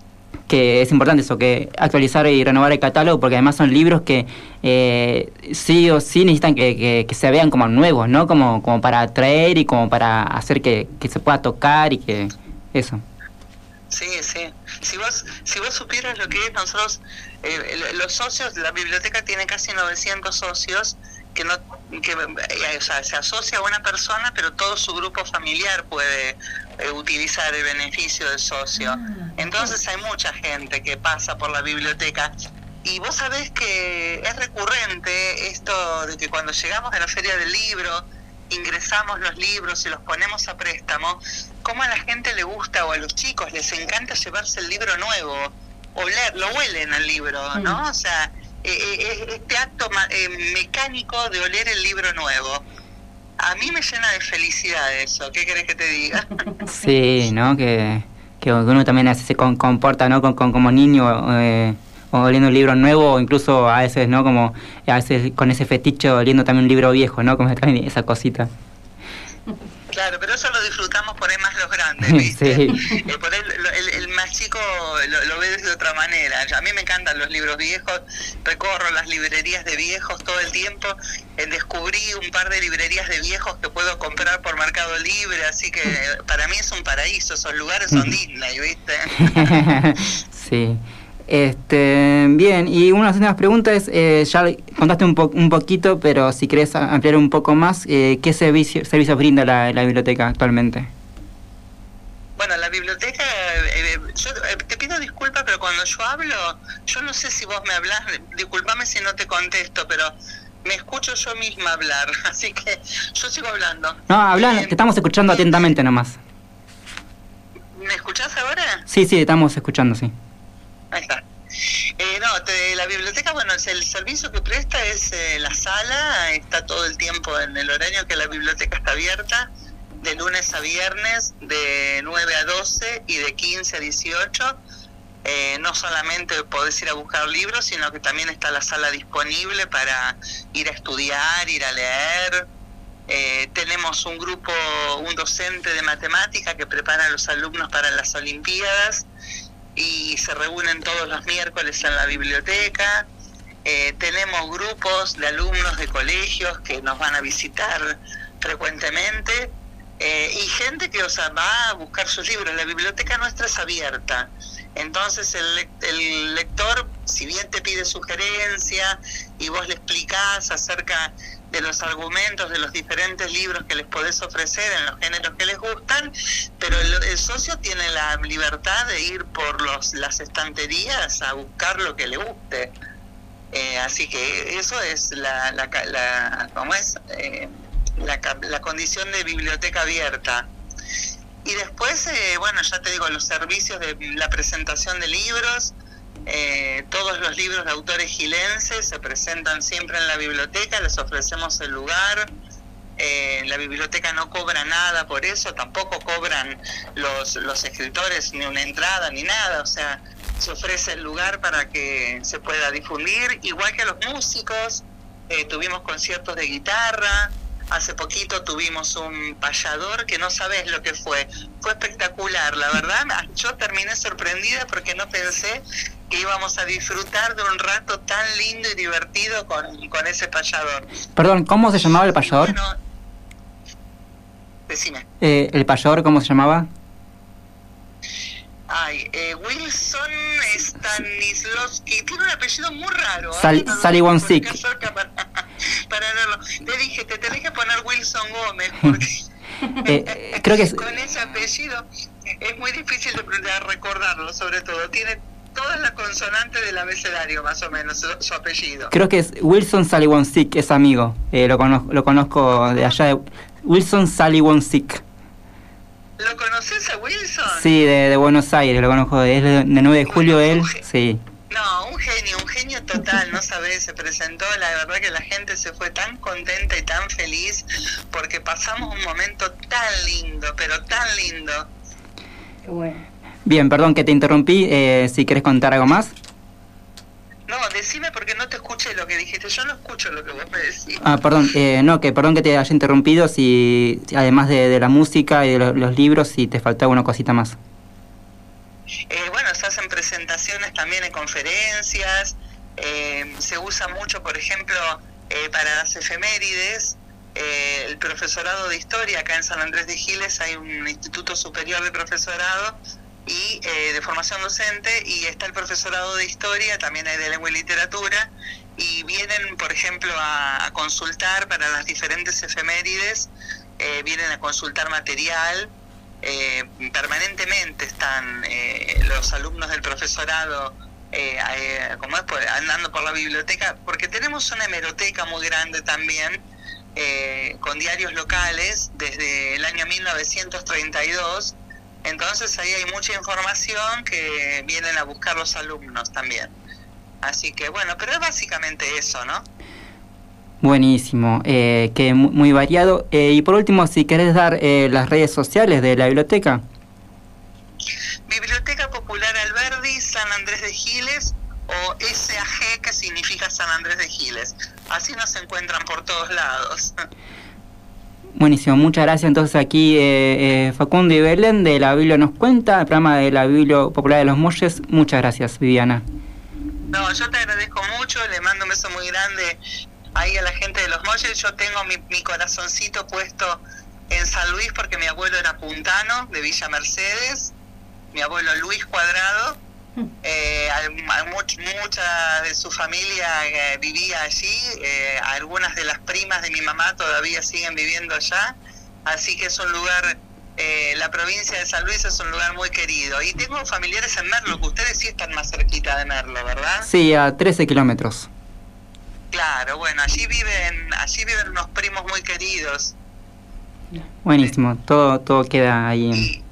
[SPEAKER 1] que es importante eso, que actualizar y renovar el catálogo, porque además son libros que eh, sí o sí necesitan que, que, que se vean como nuevos, ¿no? Como, como para atraer y como para hacer que, que se pueda tocar y que eso.
[SPEAKER 8] Sí, sí. Si vos, si vos supieras lo que es, nosotros, eh, los socios, la biblioteca tiene casi novecientos socios, que no que eh, o sea, se asocia a una persona, pero todo su grupo familiar puede eh, utilizar el beneficio del socio. Entonces hay mucha gente que pasa por la biblioteca, y vos sabés que es recurrente esto de que cuando llegamos a la Feria del Libro, ingresamos los libros y los ponemos a préstamo, como a la gente le gusta, o a los chicos les encanta llevarse el libro nuevo, oler, lo huelen al libro, ¿no? O sea, eh, este acto eh, mecánico de oler el libro nuevo, a mí me llena de felicidad eso. ¿Qué querés que te diga?
[SPEAKER 1] Sí, ¿no? Que, que uno también así se con, comporta, ¿no? Con, con, como niño, eh, oliendo un libro nuevo, o incluso a veces, ¿no? Como a veces con ese fetiche oliendo también un libro viejo, ¿no? Como esa cosita.
[SPEAKER 8] Claro, pero eso lo disfrutamos por ahí más los grandes, ¿viste?
[SPEAKER 1] Sí.
[SPEAKER 8] Eh, por ahí el, el, el más chico lo, lo ve de otra manera. A mí me encantan los libros viejos, recorro las librerías de viejos todo el tiempo, eh, descubrí un par de librerías de viejos que puedo comprar por Mercado Libre, así que para mí es un paraíso, esos lugares son Disney, ¿viste?
[SPEAKER 1] Sí. Este, bien, y una de las últimas preguntas es, eh, ya contaste un, po un poquito, pero si querés ampliar un poco más, eh, ¿qué servicio, servicios brinda la, la biblioteca actualmente?
[SPEAKER 8] Bueno, la biblioteca, eh, yo eh, te pido disculpas, pero cuando yo hablo, yo no sé si vos me hablás, disculpame si no te contesto, pero me escucho yo misma hablar, así que yo sigo hablando.
[SPEAKER 1] No, habla,
[SPEAKER 8] eh,
[SPEAKER 1] te estamos escuchando atentamente nomás.
[SPEAKER 8] ¿Me escuchás ahora?
[SPEAKER 1] Sí, sí, estamos escuchando, sí.
[SPEAKER 8] Ahí está. Eh, no, te, la biblioteca, bueno, el, el servicio que presta es eh, la sala, está todo el tiempo en el horario que la biblioteca está abierta, de lunes a viernes, de nueve a doce y de quince a dieciocho. Eh, no solamente podés ir a buscar libros, sino que también está la sala disponible para ir a estudiar, ir a leer. Eh, tenemos un grupo, un docente de matemática que prepara a los alumnos para las Olimpiadas, y se reúnen todos los miércoles en la biblioteca. Eh, tenemos grupos de alumnos de colegios que nos van a visitar frecuentemente, eh, y gente que, o sea, va a buscar sus libros. La biblioteca nuestra es abierta, entonces el, el lector, si bien te pide sugerencia y vos le explicás acerca de los argumentos de los diferentes libros que les podés ofrecer en los géneros que les gustan, pero el, el socio tiene la libertad de ir por los las estanterías a buscar lo que le guste. Eh, así que eso es la, la, la ¿cómo es? Eh, la, la condición de biblioteca abierta. Y después, eh, bueno, ya te digo, los servicios de la presentación de libros. Eh, todos los libros de autores gilenses se presentan siempre en la biblioteca, les ofrecemos el lugar. Eh, la biblioteca no cobra nada por eso, tampoco cobran los, los escritores ni una entrada ni nada, o sea, se ofrece el lugar para que se pueda difundir, igual que los músicos. Eh, tuvimos conciertos de guitarra, hace poquito tuvimos un payador que no sabés lo que fue, fue espectacular, la verdad. Yo terminé sorprendida porque no pensé que íbamos a disfrutar de un rato tan lindo y divertido con, con ese payador.
[SPEAKER 1] Perdón, ¿cómo se llamaba el payador?
[SPEAKER 8] Y bueno, decime.
[SPEAKER 1] Eh, ¿El payador cómo se llamaba?
[SPEAKER 8] Ay, eh, Wilson Stanislavski, tiene un apellido muy raro.
[SPEAKER 1] Sal,
[SPEAKER 8] ¿eh?
[SPEAKER 1] Sally Wonsick.
[SPEAKER 8] Para, para verlo. Te dije, te tenés que poner Wilson Gómez, porque
[SPEAKER 1] eh, creo que es...
[SPEAKER 8] con ese apellido es muy difícil de, de recordarlo, sobre todo. Tiene todas las consonantes del abecedario, más o menos, su, su apellido.
[SPEAKER 1] Creo que es Wilson Sally Wonsick, es amigo. Eh, lo, conozco, lo conozco de allá, de, Wilson Saliwonsic.
[SPEAKER 8] ¿Lo conoces a Wilson?
[SPEAKER 1] Sí, de, de Buenos Aires, lo conozco. Es de, de nueve de julio él, sí.
[SPEAKER 8] No, un genio, un genio total, no sabés, se presentó, la verdad que la gente se fue tan contenta y tan feliz porque pasamos un momento tan lindo, pero tan lindo.
[SPEAKER 6] Qué bueno.
[SPEAKER 1] Bien, perdón que te interrumpí, eh, si querés contar algo más.
[SPEAKER 8] No, decime porque no te escuché lo que dijiste, yo no escucho lo que vos me decís.
[SPEAKER 1] Ah, perdón, eh, no, que perdón que te haya interrumpido, si, si además de, de la música y de lo, los libros, si te faltaba una cosita más.
[SPEAKER 8] Eh, bueno, se hacen presentaciones también en conferencias, eh, se usa mucho, por ejemplo, eh, para las efemérides, eh, el profesorado de historia, acá en San Andrés de Giles hay un instituto superior de profesorado y eh, de formación docente, y está el profesorado de historia, también hay de lengua y literatura, y vienen, por ejemplo, a, a consultar para las diferentes efemérides, eh, vienen a consultar material. Eh, permanentemente están eh, los alumnos del profesorado eh, eh, como es, pues, andando por la biblioteca, porque tenemos una hemeroteca muy grande también, eh, con diarios locales desde el año mil novecientos treinta y dos, entonces ahí hay mucha información que vienen a buscar los alumnos también. Así que bueno, pero es básicamente eso, ¿no?
[SPEAKER 1] Buenísimo, eh, que muy, muy variado. Eh, y por último, si querés dar eh, las redes sociales de la biblioteca.
[SPEAKER 8] Biblioteca Popular Alberdi, San Andrés de Giles, o S A G, que significa San Andrés de Giles. Así nos encuentran por todos lados.
[SPEAKER 1] Buenísimo, muchas gracias. Entonces aquí eh, eh, Facundo y Belén de la Biblia nos cuenta, el programa de la Biblia Popular de los Molles. Muchas gracias, Viviana.
[SPEAKER 8] No, yo te agradezco mucho, le mando un beso muy grande ahí a la gente de los Molles. Yo tengo mi, mi corazoncito puesto en San Luis porque mi abuelo era puntano, de Villa Mercedes, mi abuelo Luis Cuadrado, eh, much, mucha de su familia eh, vivía allí, eh, algunas de las primas de mi mamá todavía siguen viviendo allá, así que es un lugar, eh, la provincia de San Luis es un lugar muy querido. Y tengo familiares en Merlo, que ustedes sí están más cerquita de Merlo, ¿verdad?
[SPEAKER 1] Sí, a trece kilómetros.
[SPEAKER 8] Claro, bueno, allí viven, allí viven unos primos muy queridos.
[SPEAKER 1] Buenísimo, todo todo queda ahí en...
[SPEAKER 8] Y,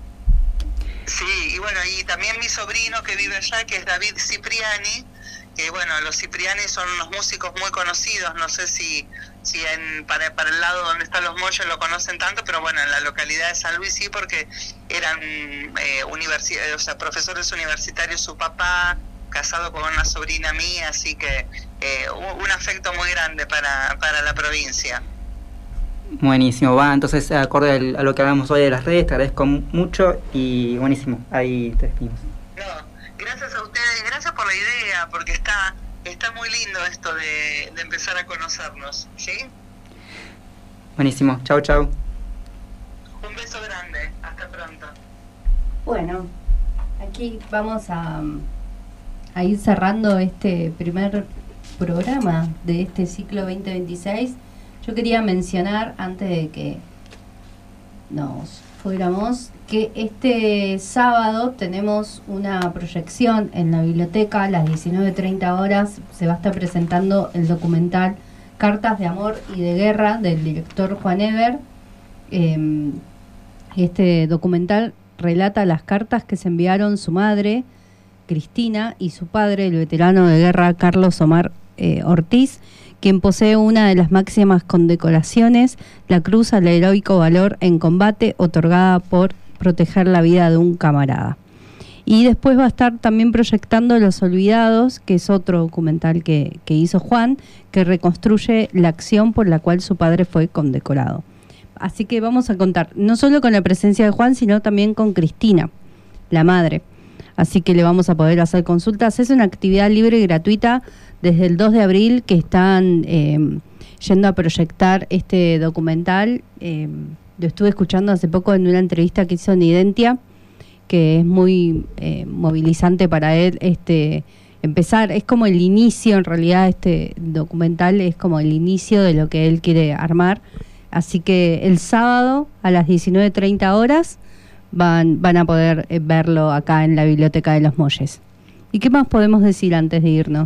[SPEAKER 8] sí, y bueno, y también mi sobrino que vive allá, que es David Cipriani, que bueno, los Cipriani son unos músicos muy conocidos, no sé si si en, para, para el lado donde están los Molles lo conocen tanto, pero bueno, en la localidad de San Luis sí, porque eran eh, universi- o sea, profesores universitarios, su papá, casado con una sobrina mía, así que eh, un, un afecto muy grande para, para la provincia.
[SPEAKER 1] Buenísimo, va, entonces acorde al, a lo que hablamos hoy de las redes, te agradezco mucho y buenísimo, ahí te despedimos.
[SPEAKER 8] No, gracias a ustedes, gracias por la idea, porque está está muy lindo esto de, de empezar a conocernos, ¿sí?
[SPEAKER 1] Buenísimo, chau chau.
[SPEAKER 8] Un beso grande, hasta pronto.
[SPEAKER 6] Bueno, aquí vamos a, a ir cerrando este primer programa de este ciclo veinte veintiséis. Yo quería mencionar, antes de que nos fuéramos, que este sábado tenemos una proyección en la biblioteca. A las diecinueve treinta horas se va a estar presentando el documental Cartas de Amor y de Guerra del director Juan Eber. Eh, este documental relata las cartas que se enviaron su madre, Cristina, y su padre, el veterano de guerra Carlos Omar eh, Ortiz, quien posee una de las máximas condecoraciones, la Cruz al Heroico Valor en Combate, otorgada por proteger la vida de un camarada. Y después va a estar también proyectando Los Olvidados, que es otro documental que, que hizo Juan, que reconstruye la acción por la cual su padre fue condecorado. Así que vamos a contar, no solo con la presencia de Juan, sino también con Cristina, la madre. Así que le vamos a poder hacer consultas. Es una actividad libre y gratuita desde el dos de abril que están eh, yendo a proyectar este documental. Eh, lo estuve escuchando hace poco en una entrevista que hizo en Identia, que es muy eh, movilizante para él este empezar. Es como el inicio, en realidad este documental es como el inicio de lo que él quiere armar. Así que el sábado a las diecinueve treinta horas van, van a poder eh, verlo acá en la Biblioteca de los Molles. ¿Y qué más podemos decir antes de irnos?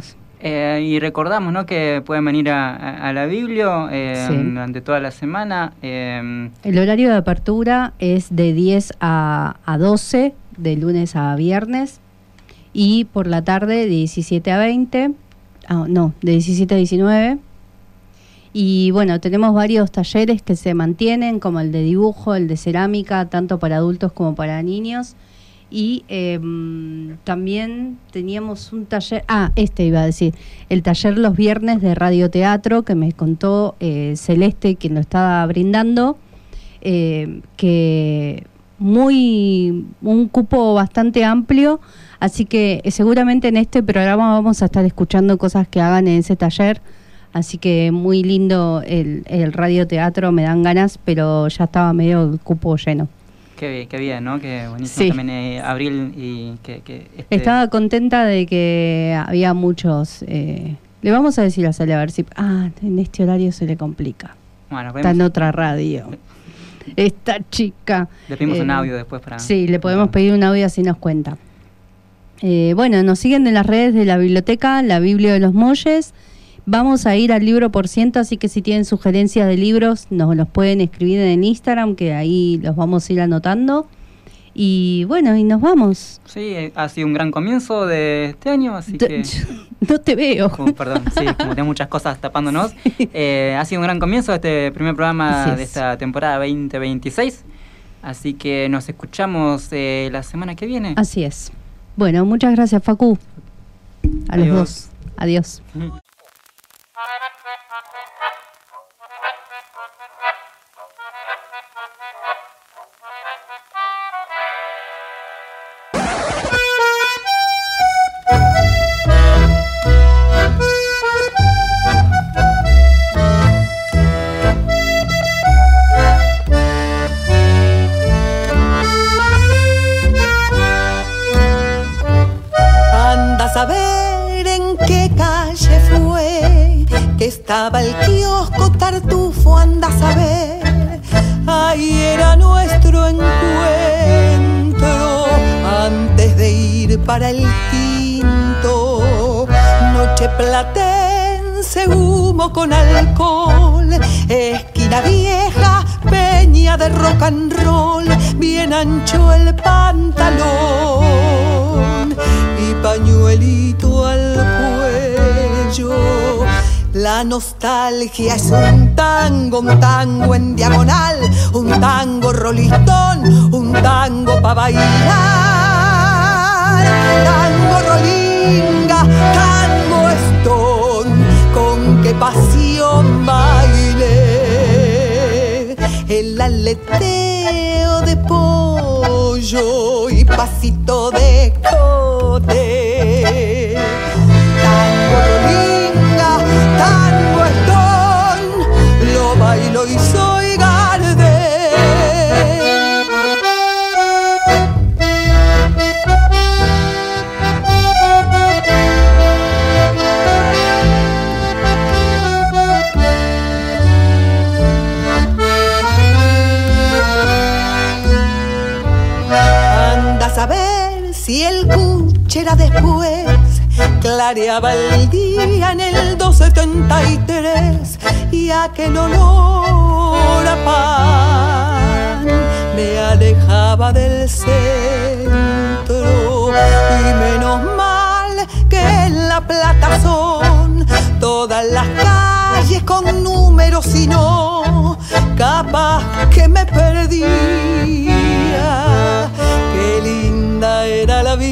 [SPEAKER 1] Eh, y recordamos, ¿no?, que pueden venir a, a, a la Biblio eh,
[SPEAKER 6] Sí.
[SPEAKER 1] durante toda la semana. Eh,
[SPEAKER 6] El horario de apertura es de diez a, a doce, de lunes a viernes, y por la tarde de diecisiete a veinte, ah, no, de diecisiete a diecinueve. Y bueno, tenemos varios talleres que se mantienen, como el de dibujo, el de cerámica, tanto para adultos como para niños. Y eh, también teníamos un taller, ah, este iba a decir, el taller los viernes de radioteatro, que me contó eh, Celeste, quien lo estaba brindando, eh, que muy un cupo bastante amplio, así que eh, seguramente en este programa vamos a estar escuchando cosas que hagan en ese taller, así que muy lindo el, el radioteatro, me dan ganas, pero ya estaba medio el cupo lleno.
[SPEAKER 1] qué, bien, qué bien, ¿no? Que buenísimo
[SPEAKER 6] Sí.
[SPEAKER 1] también eh, Abril y que... que este,
[SPEAKER 6] Estaba contenta de que había muchos... Eh, le vamos a decir a Sale a ver si... Ah, en este horario se le complica.
[SPEAKER 1] Bueno,
[SPEAKER 6] Está en
[SPEAKER 1] podemos-
[SPEAKER 6] otra radio. Esta chica...
[SPEAKER 1] le pedimos un
[SPEAKER 6] eh,
[SPEAKER 1] audio después para...
[SPEAKER 6] Sí, le podemos pedir un audio así nos cuenta. Eh, bueno, nos siguen en las redes de la biblioteca, la Biblia de los Molles. Vamos a ir al libro por ciento, así que si tienen sugerencias de libros, nos los pueden escribir en el Instagram, que ahí los vamos a ir anotando. Y bueno, y nos vamos.
[SPEAKER 1] Sí, eh, ha sido un gran comienzo de este año, así
[SPEAKER 6] Te-
[SPEAKER 1] que...
[SPEAKER 6] No te veo.
[SPEAKER 1] Como- perdón, sí, como tenemos muchas cosas tapándonos. Eh, ha sido un gran comienzo este primer programa
[SPEAKER 6] Así es.
[SPEAKER 1] de esta temporada veinte veintiséis. Así que nos escuchamos eh, la semana que viene.
[SPEAKER 6] Así es. Bueno, muchas gracias, Facu. A los
[SPEAKER 1] Adiós.
[SPEAKER 6] dos. Adiós.
[SPEAKER 9] Anda a saber en qué calle fue que estaba el kiosco Tartufo, anda a saber. Ahí era nuestro encuentro antes de ir para el Tinto. Noche platense, humo con alcohol, esquina vieja, peña de rock and roll, bien ancho el pantalón y pañuelito al cuello. La nostalgia es un tango, un tango en diagonal, un tango rolistón, un tango pa' bailar. Tango rolinga, tango estón, con qué pasión bailé. El aleteo de pollo y pasito de cote. Tango rolinga, tango estón, lo bailo y soy Gardel. Anda a saber si el cuchera después clareaba el día en el doscientos setenta y tres y aquel olor a pan me alejaba del centro. Y menos mal que en La Plata son todas las calles con números y no, capaz que me perdía. Qué linda era la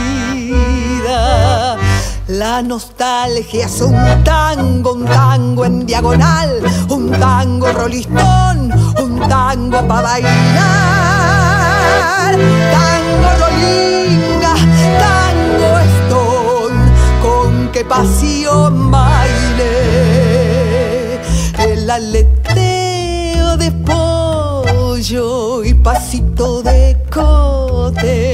[SPEAKER 9] vida. La nostalgia es un tango, un tango en diagonal, un tango rolistón, un tango pa' bailar. Tango rolinga, tango estón, con qué pasión bailé. El aleteo de pollo y pasito de cote.